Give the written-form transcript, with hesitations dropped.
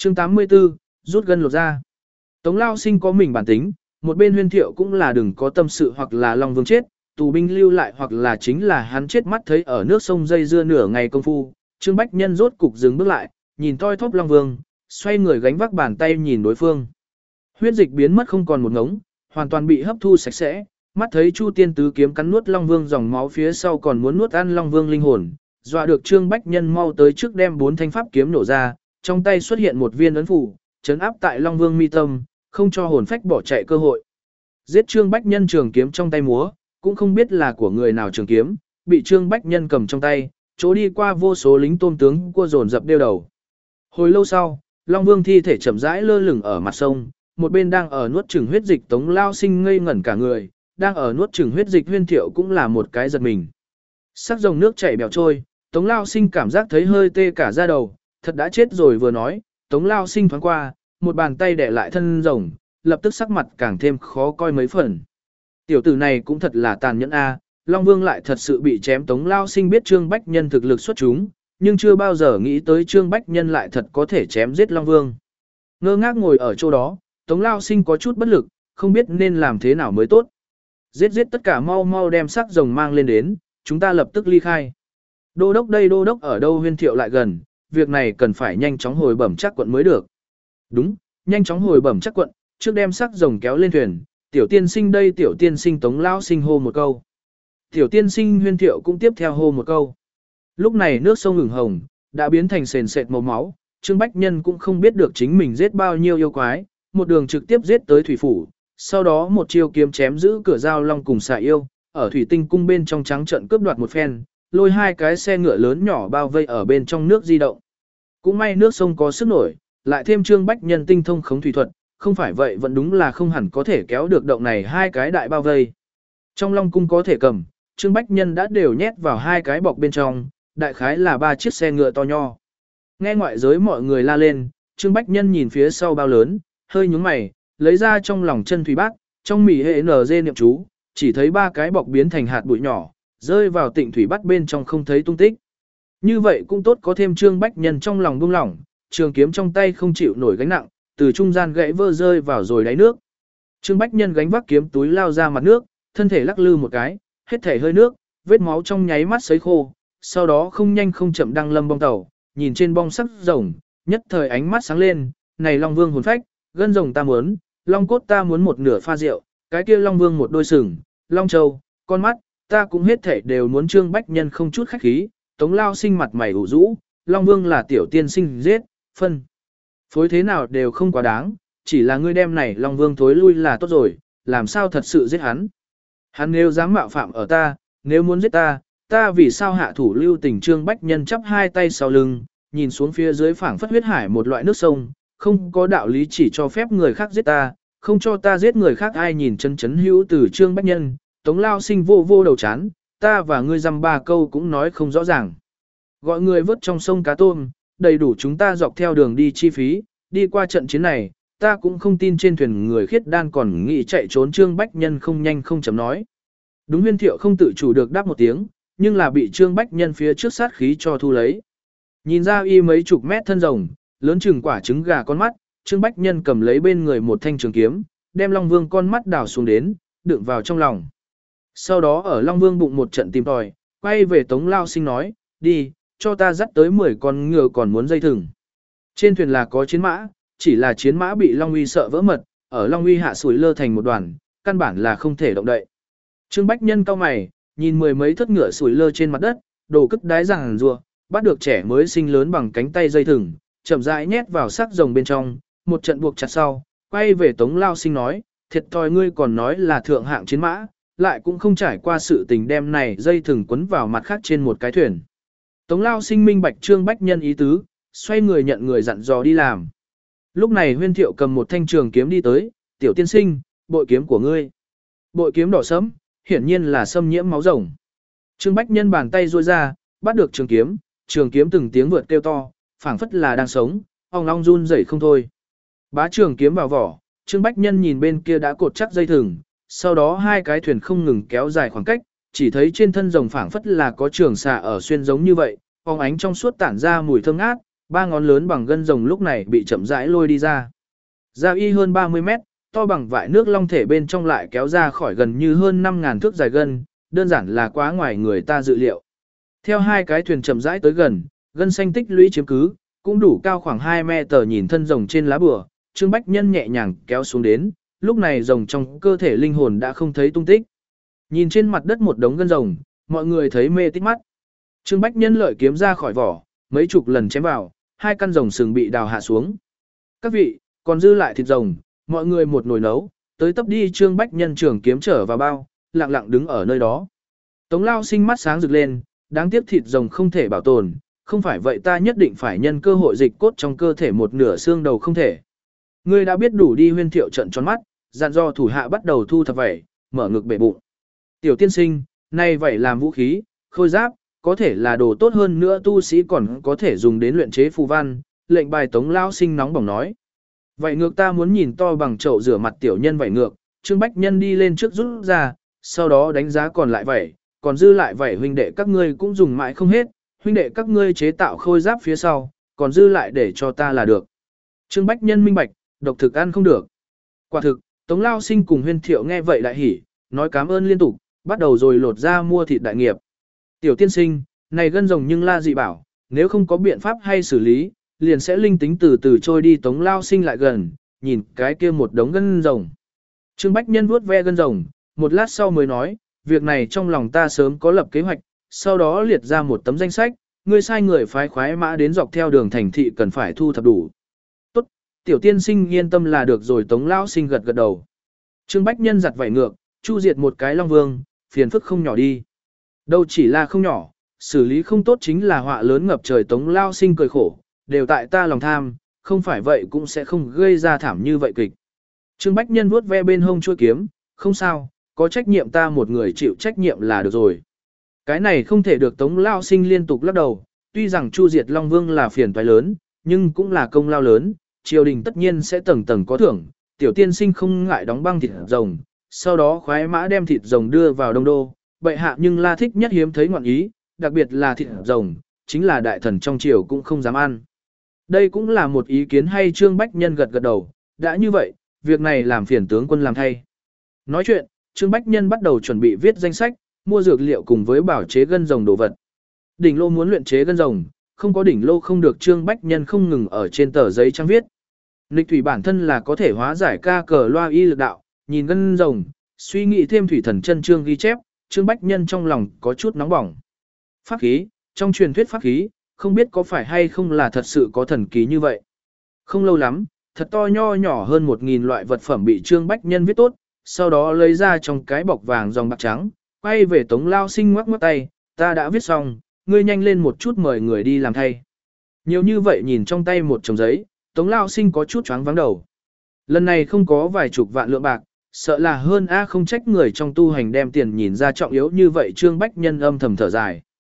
Chương 84, rút gân lột ra. Tống Lao Sinh có mình bản tính, một bên Huyên Thiệu cũng là đừng có tâm sự hoặc là Long Vương chết, tù binh lưu lại hoặc là chính là hắn chết mắt thấy ở nước sông dây dưa nửa ngày công phu. Trương Bách Nhân rốt cục dừng bước lại, nhìn toi thóp Long Vương, xoay người gánh vác bàn tay nhìn đối phương. Huyết dịch biến mất không còn một ngống, hoàn toàn bị hấp thu sạch sẽ, mắt thấy Chu Tiên Tứ kiếm cắn nuốt Long Vương dòng máu phía sau còn muốn nuốt ăn Long Vương linh hồn, dọa được Trương Bách Nhân mau tới trước đem 4 thanh pháp kiếm nổ ra, trong tay xuất hiện một viên ấn phủ, trấn áp tại Long Vương mi tâm, không cho hồn phách bỏ chạy cơ hội. Giết Trương Bách Nhân trường kiếm trong tay múa, cũng không biết là của người nào trường kiếm, bị Trương Bách Nhân cầm trong tay, chỗ đi qua vô số lính tôm tướng cua dồn dập đeo đầu. Hồi lâu sau, Long Vương thi thể chậm rãi lơ lửng ở mặt sông, một bên đang ở nuốt chửng huyết dịch Tống Lao Sinh ngây ngẩn cả người, đang ở nuốt chửng huyết dịch Huyên Thiệu cũng là một cái giật mình. Sắc dòng nước chảy bèo trôi, Tống Lao Sinh cảm giác thấy hơi tê cả da đầu, thật đã chết rồi vừa nói, Tống Lao Sinh thoáng qua, một bàn tay đè lại thân rồng, lập tức sắc mặt càng thêm khó coi mấy phần. Tiểu tử này cũng thật là tàn nhẫn a, Long Vương lại thật sự bị chém. Tống Lao Sinh biết Trương Bách Nhân thực lực xuất chúng, nhưng chưa bao giờ nghĩ tới Trương Bách Nhân lại thật có thể chém giết Long Vương. Ngơ ngác ngồi ở chỗ đó, Tống Lao Sinh có chút bất lực, không biết nên làm thế nào mới tốt. Giết tất cả, mau mau đem xác rồng mang lên đến, chúng ta lập tức ly khai. Đô đốc đây, đô đốc ở đâu? Huyên Thiệu lại gần, việc này cần phải nhanh chóng hồi bẩm chắc quận mới được. Đúng, nhanh chóng hồi bẩm chắc quận, trước đem xác rồng kéo lên thuyền. Tiểu tiên sinh đây, tiểu tiên sinh. Tống Lao Sinh hô một câu. Tiểu tiên sinh. Huyên Thiệu cũng tiếp theo hô một câu. Lúc này nước sông ửng hồng, đã biến thành sền sệt màu máu, Trương Bách Nhân cũng không biết được chính mình giết bao nhiêu yêu quái, một đường trực tiếp giết tới thủy phủ, sau đó một chiêu kiếm chém giữ cửa giao long cùng xà yêu, ở thủy tinh cung bên trong trắng trận cướp đoạt một phen, lôi 2 cái xe ngựa lớn nhỏ bao vây ở bên trong nước di động. Cũng may nước sông có sức nổi, lại thêm Trương Bách Nhân tinh thông khống thủy thuật, không phải vậy vẫn đúng là không hẳn có thể kéo được động này 2 cái đại bao vây. Trong long cung có thể cầm, Trương Bách Nhân đã đều nhét vào 2 cái bọc bên trong, đại khái là 3 chiếc xe ngựa to nho. Nghe ngoại giới mọi người la lên, Trương Bách Nhân nhìn phía sau bao lớn, hơi nhướng mày, lấy ra trong lòng chân thủy bát, trong mỉ hệ NG niệm chú, chỉ thấy 3 cái bọc biến thành hạt bụi nhỏ, rơi vào tịnh thủy bát bên trong không thấy tung tích. Như vậy cũng tốt, có thêm Trương Bách Nhân trong lòng buông lỏng, trường kiếm trong tay không chịu nổi gánh nặng, từ trung gian gãy vỡ rơi vào rồi đáy nước. Trương Bách Nhân gánh vác kiếm túi lao ra mặt nước, thân thể lắc lư một cái, hết thể hơi nước, vết máu trong nháy mắt sấy khô, sau đó không nhanh không chậm đăng lâm bong tàu, nhìn trên bong sắc rồng, nhất thời ánh mắt sáng lên, này Long Vương hồn phách, gân rồng ta muốn, long cốt ta muốn một nửa pha rượu, cái kia Long Vương một đôi sừng, long châu, con mắt, ta cũng hết thể đều muốn. Trương Bách Nhân không chút khách khí, Tống Lao Sinh mặt mày ủ rũ, Long Vương là tiểu tiên sinh giết, phân phối thế nào đều không quá đáng, chỉ là ngươi đem này Long Vương thối lui là tốt rồi, làm sao thật sự giết hắn. Hắn nếu dám mạo phạm ở ta, nếu muốn giết ta, ta vì sao hạ thủ lưu tình. Trương Bách Nhân chắp 2 tay sau lưng, nhìn xuống phía dưới phảng phất huyết hải một loại nước sông, không có đạo lý chỉ cho phép người khác giết ta, không cho ta giết người khác. Ai nhìn chân chấn hữu từ Trương Bách Nhân, Tống Lao Sinh vô vô đầu chán, ta và ngươi dăm 3 câu cũng nói không rõ ràng. Gọi người vớt trong sông cá tôm, đầy đủ chúng ta dọc theo đường đi chi phí, đi qua trận chiến này, ta cũng không tin trên thuyền người khiết đan còn nghĩ chạy trốn. Trương Bách Nhân không nhanh không chậm nói. Đúng. Huyên Thiệu không tự chủ được đáp một tiếng, nhưng là bị Trương Bách Nhân phía trước sát khí cho thu lấy. Nhìn ra y mấy chục mét thân rồng, lớn chừng quả trứng gà con mắt, Trương Bách Nhân cầm lấy bên người một thanh trường kiếm, đem Long Vương con mắt đào xuống đến, đựng vào trong lòng. Sau đó ở Long Vương bụng một trận tìm tòi, quay về Tống Lao Sinh nói, đi, cho ta dắt tới 10 con ngựa còn muốn dây thừng. Trên thuyền là có chiến mã, chỉ là chiến mã bị Long Uy sợ vỡ mật, ở Long Uy hạ sủi lơ thành một đoàn, căn bản là không thể động đậy. Trương Bách Nhân cau mày, nhìn 10 mấy thất ngựa sủi lơ trên mặt đất, đồ cất đái ràng rùa, bắt được trẻ mới sinh lớn bằng cánh tay dây thừng, chậm rãi nhét vào xác rồng bên trong, một trận buộc chặt sau, quay về Tống Lao Sinh nói, thiệt thòi ngươi còn nói là thượng hạng chiến mã, lại cũng không trải qua sự tình đem này dây thừng quấn vào mặt khác trên một cái thuyền. Tống Lao Sinh minh bạch Trương Bách Nhân ý tứ, xoay người nhận người dặn dò đi làm. Lúc này Huyên Thiệu cầm một thanh trường kiếm đi tới, tiểu tiên sinh, bội kiếm của ngươi. Bội kiếm đỏ sẫm, hiển nhiên là xâm nhiễm máu rồng. Trương Bách Nhân bàn tay duỗi ra, bắt được trường kiếm từng tiếng vượt kêu to, phảng phất là đang sống, ong ong run rẩy không thôi. Bá trường kiếm vào vỏ, Trương Bách Nhân nhìn bên kia đã cột chắc dây thừng, sau đó 2 cái thuyền không ngừng kéo dài khoảng cách, chỉ thấy trên thân rồng phảng phất là có trường xà ở xuyên giống như vậy, phóng ánh trong suốt tản ra mùi thơm ngát, ba ngón lớn bằng gân rồng lúc này bị chậm rãi lôi đi ra. Da y hơn 30 mét, to bằng vại nước long thể bên trong lại kéo ra khỏi gần như hơn 5.000 thước dài gân, đơn giản là quá ngoài người ta dự liệu. Theo hai cái thuyền chậm rãi tới gần, gân xanh tích lũy chiếm cứ, cũng đủ cao khoảng 2 mét nhìn thân rồng trên lá bùa, Trương Bách Nhân nhẹ nhàng kéo xuống đến, lúc này rồng trong cơ thể linh hồn đã không thấy tung tích. Nhìn trên mặt đất một đống gân rồng, mọi người thấy mê tít mắt. Trương Bách Nhân lợi kiếm ra khỏi vỏ, mấy chục lần chém vào, hai căn rồng sừng bị đào hạ xuống. Các vị, còn dư lại thịt rồng, mọi người một nồi nấu, tới tấp đi. Trương Bách Nhân trường kiếm trở vào bao, lặng lặng đứng ở nơi đó. Tống Lao Sinh mắt sáng rực lên, đáng tiếc thịt rồng không thể bảo tồn, không phải vậy ta nhất định phải nhân cơ hội dịch cốt trong cơ thể một nửa xương đầu không thể. Ngươi đã biết đủ đi. Huyên Thiệu trận tròn mắt, dặn dò thủ hạ bắt đầu thu thập vảy, mở ngực bể bụng. Tiểu tiên sinh, nay vảy làm vũ khí, khôi giáp, có thể là đồ tốt hơn nữa, tu sĩ còn có thể dùng đến luyện chế phù văn. Lệnh bài Tống Lao Sinh nóng bỏng nói. Vảy ngược ta muốn nhìn to bằng chậu rửa mặt tiểu nhân vảy ngược. Trương Bách Nhân đi lên trước rút ra, sau đó đánh giá còn lại vảy, còn dư lại vảy huynh đệ các ngươi cũng dùng mãi không hết, huynh đệ các ngươi chế tạo khôi giáp phía sau, còn dư lại để cho ta là được. Trương Bách Nhân minh bạch, độc thực ăn không được. Quả thực, Tống Lao Sinh cùng Huyên Thiệu nghe vậy đại hỉ, nói cảm ơn liên tục, bắt đầu rồi lột ra mua thịt đại nghiệp. Tiểu tiên sinh, này gân rồng nhưng la dị bảo, nếu không có biện pháp hay xử lý, liền sẽ linh tính từ từ trôi đi. Tống Lao Sinh lại gần, nhìn cái kia một đống gân rồng. Trương Bách Nhân vuốt ve gân rồng, một lát sau mới nói, việc này trong lòng ta sớm có lập kế hoạch, sau đó liệt ra một tấm danh sách, ngươi sai người phái khoái mã đến dọc theo đường thành thị cần phải thu thập đủ. Tốt, tiểu tiên sinh yên tâm là được rồi. Tống Lao Sinh gật gật đầu. Trương Bách Nhân giặt vảy ngược, chu diệt một cái long vương, phiền phức không nhỏ đi. Đâu chỉ là không nhỏ, xử lý không tốt chính là họa lớn ngập trời. Tống Lao Sinh cười khổ, đều tại ta lòng tham, không phải vậy cũng sẽ không gây ra thảm như vậy kịch. Trương Bách Nhân vuốt ve bên hông chuôi kiếm, không sao, có trách nhiệm ta một người chịu trách nhiệm là được rồi. Cái này không thể được. Tống Lao Sinh liên tục lắc đầu, tuy rằng chu diệt Long Vương là phiền toái lớn, nhưng cũng là công lao lớn, triều đình tất nhiên sẽ tầng tầng có thưởng. Tiểu tiên sinh không ngại đóng băng thịt rồng, sau đó khoái mã đem thịt rồng đưa vào Đông Đô, bệ hạ nhưng la thích nhất hiếm thấy ngọn ý, đặc biệt là thịt rồng, chính là đại thần trong triều cũng không dám ăn. Đây cũng là một ý kiến hay. Trương Bách Nhân gật gật đầu, đã như vậy, việc này làm phiền tướng quân làm thay. Nói chuyện, Trương Bách Nhân bắt đầu chuẩn bị viết danh sách, mua dược liệu cùng với bảo chế gân rồng đồ vật. Đỉnh lô muốn luyện chế gân rồng, không có đỉnh lô không được. Trương Bách Nhân không ngừng ở trên tờ giấy trang viết. Lịch thủy bản thân là có thể hóa giải ca cờ loa y lực đạo, nhìn gân rồng, suy nghĩ thêm thủy thần chân chương ghi chép, Trương Bách Nhân trong lòng có chút nóng bỏng. Pháp khí, trong truyền thuyết pháp khí, không biết có phải hay không là thật sự có thần kỳ như vậy. Không lâu lắm, thật to nho nhỏ hơn 1.000 loại vật phẩm bị Trương Bách Nhân viết tốt, sau đó lấy ra trong cái bọc vàng dòng bạc trắng, quay về Tống Lao Sinh ngoắc ngoắc tay, ta đã viết xong, ngươi nhanh lên một chút mời người đi làm thay. Nhiều như vậy nhìn trong tay một chồng giấy, Tống Lao Sinh có chút choáng váng đầu. Lần này không có vài chục vạn lượng bạc, sợ là hơn không trách người trong tu hành đem tiền nhìn ra trọng yếu như vậy. Trương Bách Nhân âm thầm thở dài.